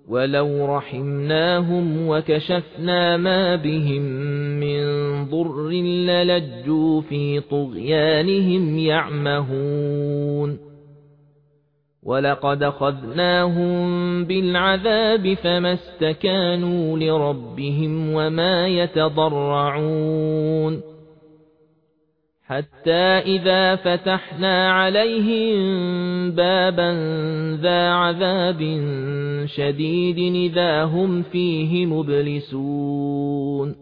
ولو رحمناهم وكشفنا ما بهم من ضر للجوا في طغيانهم يعمهون ولقد أخذناهم بالعذاب فما استكانوا لربهم وما يتضرعون حتى إذا فتحنا عليهم بابا ذا عذاب شديد إذا هم فيه مبلسون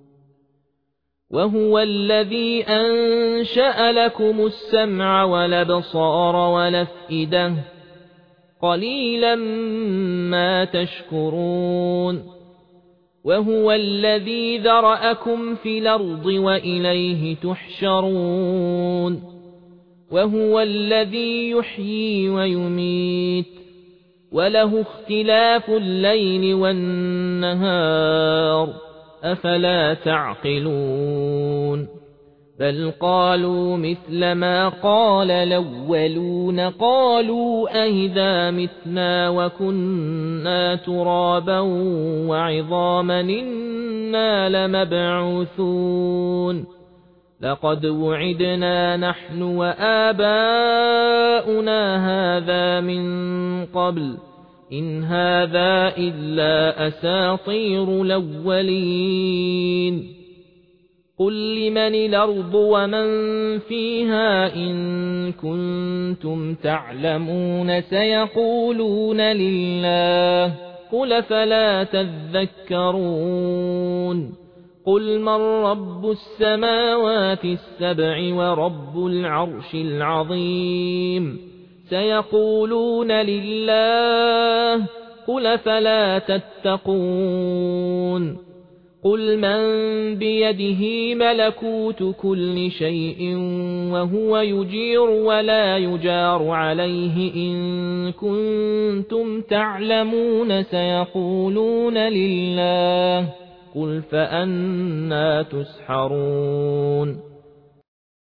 وهو الذي أنشأ لكم السمع والأبصار والأفئدة قليلا ما تشكرون وهو الذي ذرأكم في الأرض وإليه تحشرون وهو الذي يحيي ويميت وله اختلاف الليل والنهار أفلا تعقلون بل قالوا مثل ما قال الأولون قالوا أئذا متنا وكنا ترابا وعظاما إنا لمبعوثون لقد وعدنا نحن وآباؤنا هذا من قبل إن هذا إلا أساطير الأولين قل لمن الأرض ومن فيها إن كنتم تعلمون سيقولون لله قل فلا تذكرون قل من رب السماوات السبع ورب العرش العظيم سيقولون لله قل فلا تتقون قل من بيده ملكوت كل شيء وهو يجير ولا يجار عليه إن كنتم تعلمون سيقولون لله قل فأنى تسحرون